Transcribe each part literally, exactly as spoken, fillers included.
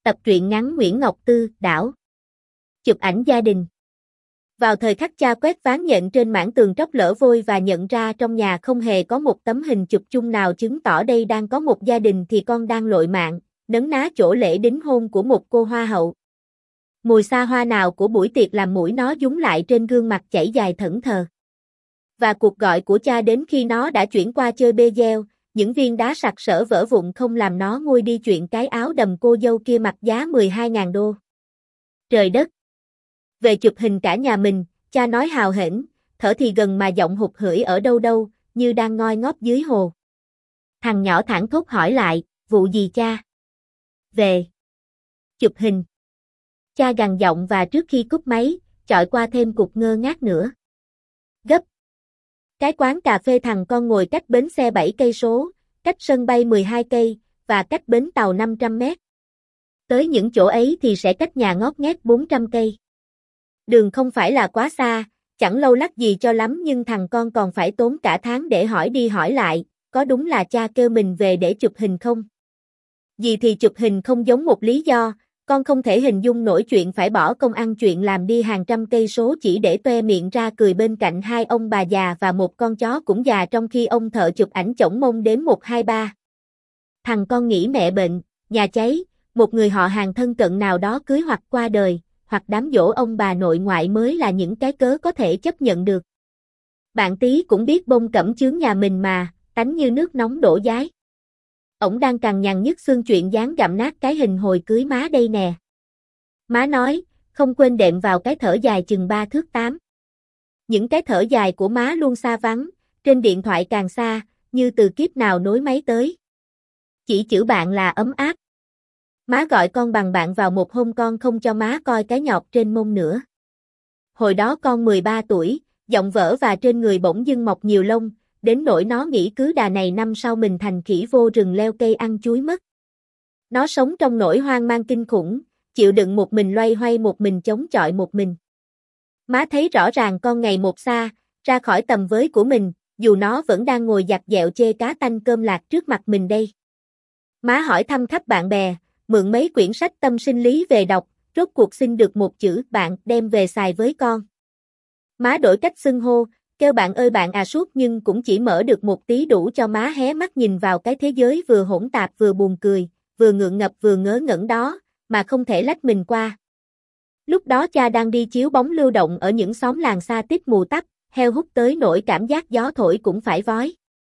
Tập truyện ngắn Nguyễn Ngọc Tư, đảo. Chụp ảnh gia đình. Vào thời khắc cha quét ván nhện trên mảng tường tróc lở vôi và nhận ra trong nhà không hề có một tấm hình chụp chung nào chứng tỏ đây đang có một gia đình thì con đang lội mạng, nấn ná chỗ lễ đính hôn của một cô hoa hậu. Mùi xa hoa nào của buổi tiệc làm mũi nó dúng lại trên gương mặt chảy dài thẫn thờ. Và cuộc gọi của cha đến khi nó đã chuyển qua chơi bê gieo, những viên đá sặc sỡ vỡ vụn không làm nó nguôi đi chuyện cái áo đầm cô dâu kia mặc giá mười hai ngàn đô. Trời đất! Về chụp hình cả nhà mình, cha nói hào hĩnh, thở thì gần mà giọng hụt hẫy ở đâu đâu, như đang ngoi ngóp dưới hồ. Thằng nhỏ thảng thốt hỏi lại, vụ gì cha? Về. Chụp hình. Cha gằn giọng và trước khi cúp máy, chọi qua thêm cục ngơ ngác nữa. Gấp. Cái quán cà phê thằng con ngồi cách bến xe bảy cây số, cách sân bay mười hai cây, và cách bến tàu năm trăm mét. Tới những chỗ ấy thì sẽ cách nhà ngót nghét bốn trăm cây. Đường không phải là quá xa, chẳng lâu lắc gì cho lắm nhưng thằng con còn phải tốn cả tháng để hỏi đi hỏi lại, có đúng là cha kêu mình về để chụp hình không? Gì thì chụp hình không giống một lý do, con không thể hình dung nổi chuyện phải bỏ công ăn chuyện làm đi hàng trăm cây số chỉ để toe miệng ra cười bên cạnh hai ông bà già và một con chó cũng già trong khi ông thợ chụp ảnh chổng mông đếm một hai ba. Thằng con nghĩ mẹ bệnh, nhà cháy, một người họ hàng thân cận nào đó cưới hoặc qua đời, hoặc đám giỗ ông bà nội ngoại mới là những cái cớ có thể chấp nhận được. Bạn tí cũng biết bông cẩm chướng nhà mình mà, tánh như nước nóng đổ dái. Ổng đang cằn nhằn nhức xương chuyện dáng gặm nát cái hình hồi cưới má đây nè. Má nói, không quên đệm vào cái thở dài chừng ba thước tám. Những cái thở dài của má luôn xa vắng, trên điện thoại càng xa, như từ kiếp nào nối máy tới. Chỉ chữ bạn là ấm áp. Má gọi con bằng bạn vào một hôm con không cho má coi cái nhọt trên mông nữa. Hồi đó con mười ba tuổi, giọng vỡ và trên người bỗng dưng mọc nhiều lông, đến nỗi nó nghĩ cứ đà này năm sau mình thành khỉ vô rừng leo cây ăn chuối mất. Nó sống trong nỗi hoang mang kinh khủng, chịu đựng một mình loay hoay một mình chống chọi một mình. Má thấy rõ ràng con ngày một xa, ra khỏi tầm với của mình, dù nó vẫn đang ngồi giặt dẹo chê cá tanh cơm lạc trước mặt mình đây. Má hỏi thăm khắp bạn bè, mượn mấy quyển sách tâm sinh lý về đọc, rốt cuộc xin được một chữ bạn đem về xài với con. Má đổi cách xưng hô, kêu bạn ơi bạn à suốt nhưng cũng chỉ mở được một tí đủ cho má hé mắt nhìn vào cái thế giới vừa hỗn tạp vừa buồn cười, vừa ngượng ngập vừa ngớ ngẩn đó, mà không thể lách mình qua. Lúc đó cha đang đi chiếu bóng lưu động ở những xóm làng xa tít mù tắp, heo hút tới nỗi cảm giác gió thổi cũng phải vói.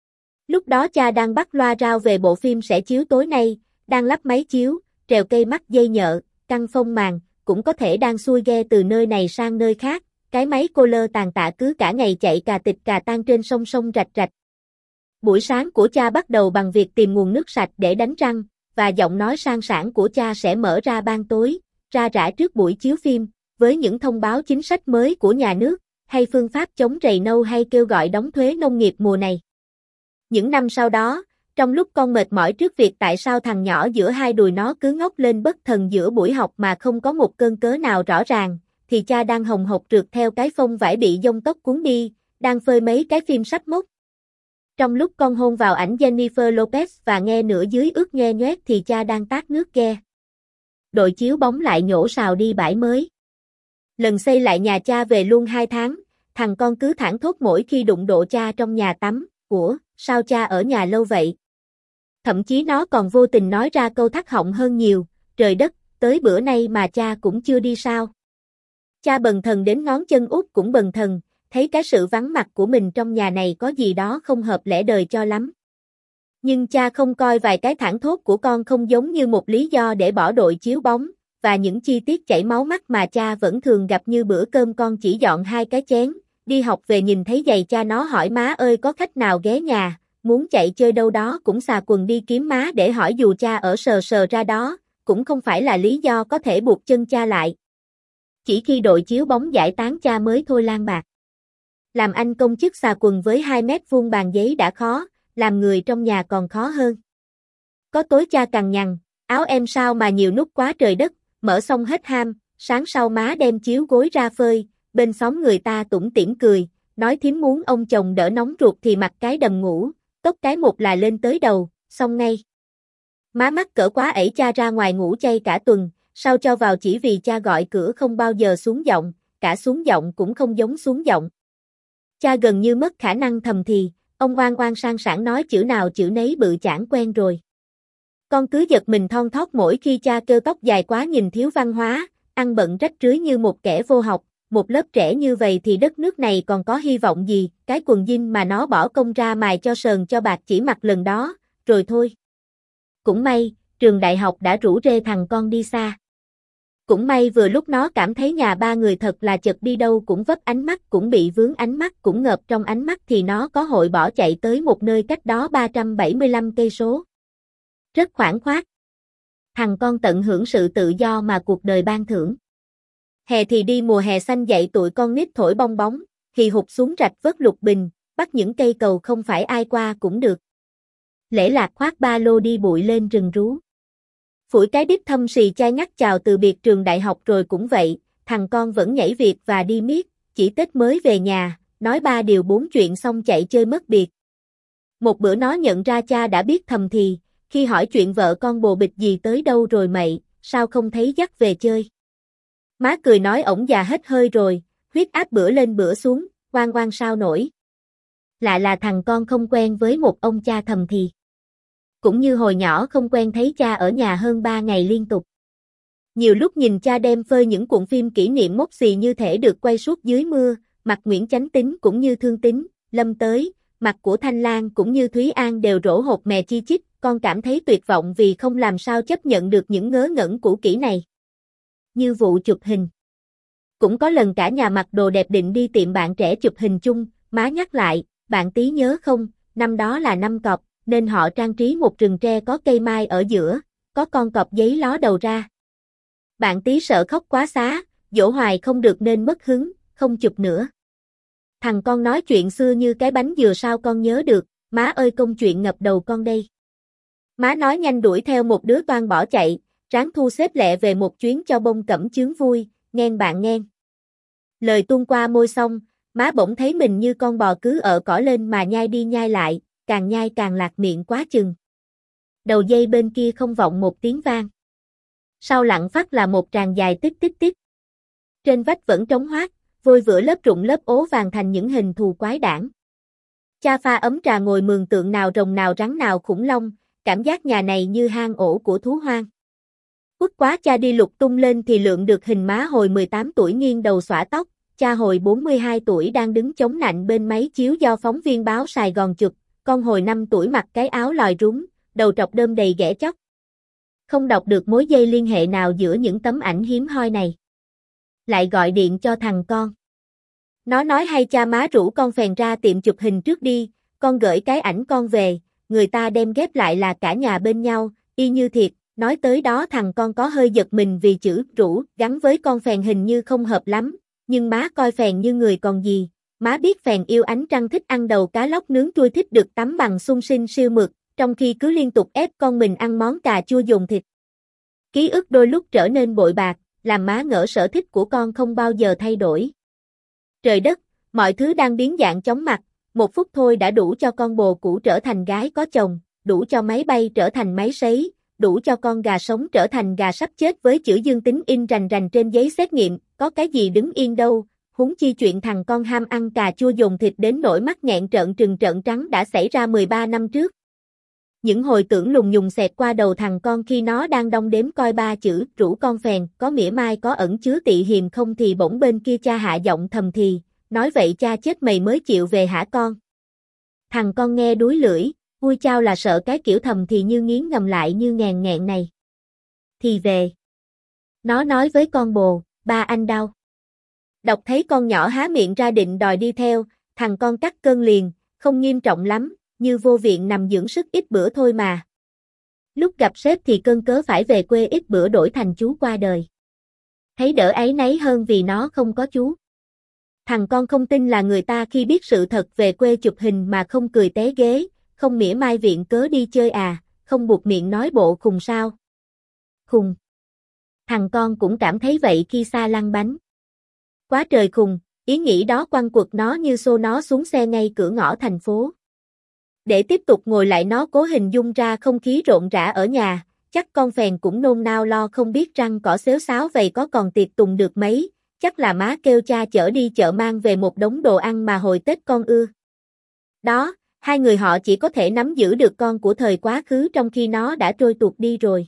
Lúc đó cha đang bắt loa rao về bộ phim sẽ chiếu tối nay, đang lắp máy chiếu, trèo cây mắc dây nhợ, căng phông màn, cũng có thể đang xuôi ghe từ nơi này sang nơi khác, cái máy cô lơ tàn tạ cứ cả ngày chạy cà tịch cà tan trên sông sông rạch rạch. Buổi sáng của cha bắt đầu bằng việc tìm nguồn nước sạch để đánh răng, và giọng nói sang sảng của cha sẽ mở ra ban tối, ra rã trước buổi chiếu phim, với những thông báo chính sách mới của nhà nước, hay phương pháp chống rầy nâu hay kêu gọi đóng thuế nông nghiệp mùa này. Những năm sau đó, trong lúc con mệt mỏi trước việc tại sao thằng nhỏ giữa hai đùi nó cứ ngóc lên bất thần giữa buổi học mà không có một cơn cớ nào rõ ràng, thì cha đang hồng hộc trượt theo cái phông vải bị dông tóc cuốn đi, đang phơi mấy cái phim sắp mốt. Trong lúc con hôn vào ảnh Jennifer Lopez và nghe nửa dưới ướt nhoe nhoét thì cha đang tát nước ghe. Đội chiếu bóng lại nhổ sào đi bãi mới. Lần xây lại nhà cha về luôn hai tháng, thằng con cứ thảng thốt mỗi khi đụng độ cha trong nhà tắm, ủa, sao cha ở nhà lâu vậy? Thậm chí nó còn vô tình nói ra câu thắt họng hơn nhiều, trời đất, tới bữa nay mà cha cũng chưa đi sao? Cha bần thần đến ngón chân út cũng bần thần, thấy cái sự vắng mặt của mình trong nhà này có gì đó không hợp lẽ đời cho lắm. Nhưng cha không coi vài cái thảng thốt của con không giống như một lý do để bỏ đội chiếu bóng, và những chi tiết chảy máu mắt mà cha vẫn thường gặp như bữa cơm con chỉ dọn hai cái chén, đi học về nhìn thấy giày cha nó hỏi má ơi có khách nào ghé nhà, muốn chạy chơi đâu đó cũng xà quần đi kiếm má để hỏi dù cha ở sờ sờ ra đó, cũng không phải là lý do có thể buộc chân cha lại. Chỉ khi đội chiếu bóng giải tán cha mới thôi lang bạc. Làm anh công chức xà quần với hai mét vuông bàn giấy đã khó, làm người trong nhà còn khó hơn. Có tối cha cằn nhằn, áo em sao mà nhiều nút quá trời đất, mở xong hết ham, sáng sau má đem chiếu gối ra phơi, bên xóm người ta tủm tỉm cười, nói thím muốn ông chồng đỡ nóng ruột thì mặc cái đầm ngủ, tóc cái một là lên tới đầu, xong ngay. Má mắc cỡ quá ẩy cha ra ngoài ngủ chay cả tuần, sau cho vào chỉ vì cha gọi cửa không bao giờ xuống giọng, cả xuống giọng cũng không giống xuống giọng. Cha gần như mất khả năng thầm thì, ông oan oan sang sảng nói chữ nào chữ nấy bự chảng quen rồi. Con cứ giật mình thon thót mỗi khi cha kêu tóc dài quá nhìn thiếu văn hóa, ăn bận rách rưới như một kẻ vô học, một lớp trẻ như vậy thì đất nước này còn có hy vọng gì, cái quần jean mà nó bỏ công ra mài cho sờn cho bạc chỉ mặc lần đó, rồi thôi. Cũng may, trường đại học đã rủ rê thằng con đi xa. Cũng may vừa lúc nó cảm thấy nhà ba người thật là chật đi đâu cũng vấp ánh mắt cũng bị vướng ánh mắt cũng ngợp trong ánh mắt thì nó có hội bỏ chạy tới một nơi cách đó ba trăm bảy mươi lăm cây số. Rất khoản khoát. Thằng con tận hưởng sự tự do mà cuộc đời ban thưởng. Hè thì đi mùa hè xanh dạy tụi con nít thổi bong bóng, thì hụt xuống rạch vớt lục bình, bắt những cây cầu không phải ai qua cũng được. Lễ lạc khoác ba lô đi bụi lên rừng rú. Phủi cái đít thâm xì chai ngắt chào từ biệt trường đại học rồi cũng vậy, thằng con vẫn nhảy việc và đi miết, chỉ Tết mới về nhà, nói ba điều bốn chuyện xong chạy chơi mất biệt. Một bữa nó nhận ra cha đã biết thầm thì, khi hỏi chuyện vợ con bồ bịch gì tới đâu rồi mậy, sao không thấy dắt về chơi. Má cười nói ổng già hết hơi rồi, huyết áp bữa lên bữa xuống, oan oan sao nổi. Lạ là thằng con không quen với một ông cha thầm thì. Cũng như hồi nhỏ không quen thấy cha ở nhà hơn ba ngày liên tục. Nhiều lúc nhìn cha đem phơi những cuộn phim kỷ niệm mốc xì như thể được quay suốt dưới mưa, mặt Nguyễn Chánh Tín cũng như Thương Tín, Lâm Tới, mặt của Thanh Lan cũng như Thúy An đều rỗ hột mè chi chít, con cảm thấy tuyệt vọng vì không làm sao chấp nhận được những ngớ ngẩn cũ kỹ này. Như vụ chụp hình. Cũng có lần cả nhà mặc đồ đẹp định đi tiệm bạn trẻ chụp hình chung, má nhắc lại, bạn tí nhớ không, năm đó là năm cọp, nên họ trang trí một rừng tre có cây mai ở giữa, có con cọp giấy ló đầu ra. Bạn tí sợ khóc quá xá, dỗ hoài không được nên mất hứng, không chụp nữa. Thằng con nói chuyện xưa như cái bánh dừa sao con nhớ được, má ơi công chuyện ngập đầu con đây. Má nói nhanh đuổi theo một đứa toan bỏ chạy, ráng thu xếp lẹ về một chuyến cho bông cẩm chướng vui, nghen bạn nghen. Lời tuôn qua môi xong, má bỗng thấy mình như con bò cứ ở cỏ lên mà nhai đi nhai lại, càng nhai càng lạc miệng quá chừng. Đầu dây bên kia không vọng một tiếng vang. Sau lặng phát là một tràng dài tích tích tích. Trên vách vẫn trống hoác, vôi vữa lớp rụng lớp ố vàng thành những hình thù quái đản. Cha pha ấm trà ngồi mường tượng nào rồng nào rắn nào khủng long, cảm giác nhà này như hang ổ của thú hoang. Quất quá cha đi lục tung lên thì lượng được hình má hồi mười tám tuổi nghiêng đầu xõa tóc, cha hồi bốn mươi hai tuổi đang đứng chống nạnh bên máy chiếu do phóng viên báo Sài Gòn chụp, con hồi năm tuổi mặc cái áo lòi rúng, đầu trọc đơm đầy ghẻ chóc. Không đọc được mối dây liên hệ nào giữa những tấm ảnh hiếm hoi này. Lại gọi điện cho thằng con. Nó nói hay cha má rủ con phèn ra tiệm chụp hình trước đi, con gửi cái ảnh con về, người ta đem ghép lại là cả nhà bên nhau, y như thiệt. Nói tới đó thằng con có hơi giật mình vì chữ rủ gắn với con phèn hình như không hợp lắm, nhưng má coi phèn như người còn gì, má biết phèn yêu ánh trăng thích ăn đầu cá lóc nướng trui thích được tắm bằng sung sinh siêu mực, trong khi cứ liên tục ép con mình ăn món cà chua dùng thịt. Ký ức đôi lúc trở nên bội bạc, làm má ngỡ sở thích của con không bao giờ thay đổi. Trời đất, mọi thứ đang biến dạng chóng mặt, một phút thôi đã đủ cho con bồ cũ trở thành gái có chồng, đủ cho máy bay trở thành máy sấy, đủ cho con gà sống trở thành gà sắp chết với chữ dương tính in rành rành trên giấy xét nghiệm, có cái gì đứng yên đâu, huống chi chuyện thằng con ham ăn cà chua dồn thịt đến nỗi mắt nghẹn trợn trừng trợn trắng đã xảy ra mười ba năm trước. Những hồi tưởng lùng nhùng xẹt qua đầu thằng con khi nó đang đong đếm coi ba chữ rủ con phèn có mỉa mai có ẩn chứa tị hiềm không thì bỗng bên kia cha hạ giọng thầm thì, nói vậy cha chết mày mới chịu về hả con? Thằng con nghe đuối lưỡi. Vui chao là sợ cái kiểu thầm thì như nghiến ngầm lại như ngàn nghẹn này. Thì về. Nó nói với con bồ, ba anh đau. Đọc thấy con nhỏ há miệng ra định đòi đi theo, thằng con cắt cơn liền, không nghiêm trọng lắm, như vô viện nằm dưỡng sức ít bữa thôi mà. Lúc gặp sếp thì cơn cớ phải về quê ít bữa đổi thành chú qua đời. Thấy đỡ áy náy hơn vì nó không có chú. Thằng con không tin là người ta khi biết sự thật về quê chụp hình mà không cười té ghế. Không mỉa mai viện cớ đi chơi à, không buộc miệng nói bộ khùng sao. Khùng. Thằng con cũng cảm thấy vậy khi xa lăn bánh. Quá trời khùng, ý nghĩ đó quăng quật nó như xô nó xuống xe ngay cửa ngõ thành phố. Để tiếp tục ngồi lại nó cố hình dung ra không khí rộn rã ở nhà, chắc con phèn cũng nôn nao lo không biết răng cỏ xếu xáo vậy có còn tiệc tùng được mấy, chắc là má kêu cha chở đi chợ mang về một đống đồ ăn mà hồi Tết con ưa. Đó, hai người họ chỉ có thể nắm giữ được con của thời quá khứ trong khi nó đã trôi tuột đi rồi.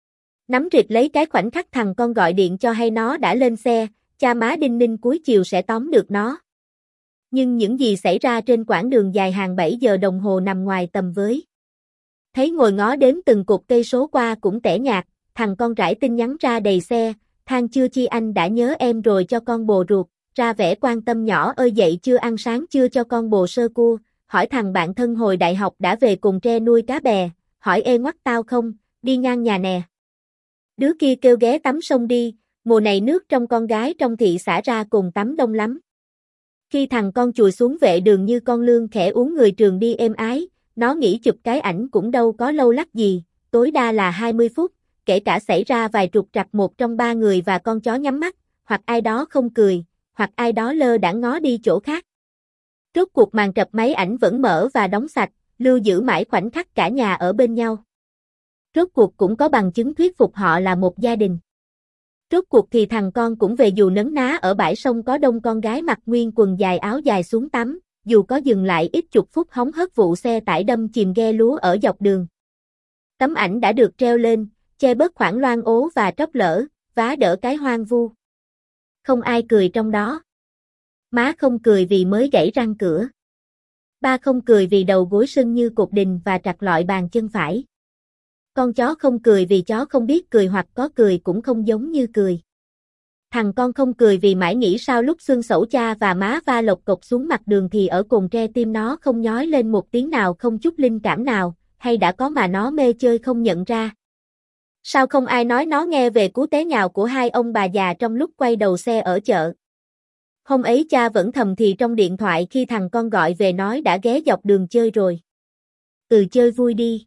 Nắm rịt lấy cái khoảnh khắc thằng con gọi điện cho hay nó đã lên xe, cha má đinh ninh cuối chiều sẽ tóm được nó. Nhưng những gì xảy ra trên quãng đường dài hàng bảy giờ đồng hồ nằm ngoài tầm với. Thấy ngồi ngó đếm từng cột cây số qua cũng tẻ nhạt, thằng con rải tin nhắn ra đầy xe, than chưa chi anh đã nhớ em rồi cho con bồ ruột, ra vẻ quan tâm nhỏ ơi dậy chưa ăn sáng chưa cho con bồ sơ cua, hỏi thằng bạn thân hồi đại học đã về cùng tre nuôi cá bè, hỏi ê ngoắt tao không, đi ngang nhà nè. Đứa kia kêu ghé tắm sông đi, mùa này nước trong con gái trong thị xả ra cùng tắm đông lắm. Khi thằng con chùi xuống vệ đường như con lương khẽ uống người trường đi êm ái, nó nghĩ chụp cái ảnh cũng đâu có lâu lắc gì, tối đa là hai mươi phút, kể cả xảy ra vài trục trặc một trong ba người và con chó nhắm mắt, hoặc ai đó không cười, hoặc ai đó lơ đãng ngó đi chỗ khác. Rốt cuộc màn trập máy ảnh vẫn mở và đóng sạch, lưu giữ mãi khoảnh khắc cả nhà ở bên nhau. Rốt cuộc cũng có bằng chứng thuyết phục họ là một gia đình. Rốt cuộc thì thằng con cũng về dù nấn ná ở bãi sông có đông con gái mặc nguyên quần dài áo dài xuống tắm, dù có dừng lại ít chục phút hóng hớt vụ xe tải đâm chìm ghe lúa ở dọc đường. Tấm ảnh đã được treo lên, che bớt khoảng loang ố và tróc lở, vá đỡ cái hoang vu. Không ai cười trong đó. Má không cười vì mới gãy răng cửa. Ba không cười vì đầu gối sưng như cột đình và trặc lọi bàn chân phải. Con chó không cười vì chó không biết cười hoặc có cười cũng không giống như cười. Thằng con không cười vì mãi nghĩ sao lúc xương sẩu cha và má va lộc cộc xuống mặt đường thì ở cồn tre tim nó không nhói lên một tiếng nào không chút linh cảm nào, hay đã có mà nó mê chơi không nhận ra. Sao không ai nói nó nghe về cú té nhào của hai ông bà già trong lúc quay đầu xe ở chợ. Hôm ấy cha vẫn thầm thì trong điện thoại khi thằng con gọi về nói đã ghé dọc đường chơi rồi. Ừ chơi vui đi.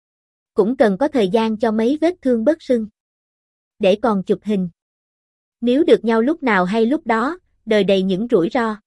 Cũng cần có thời gian cho mấy vết thương bớt sưng. Để còn chụp hình. Nếu được nhau lúc nào hay lúc đó, đời đầy những rủi ro.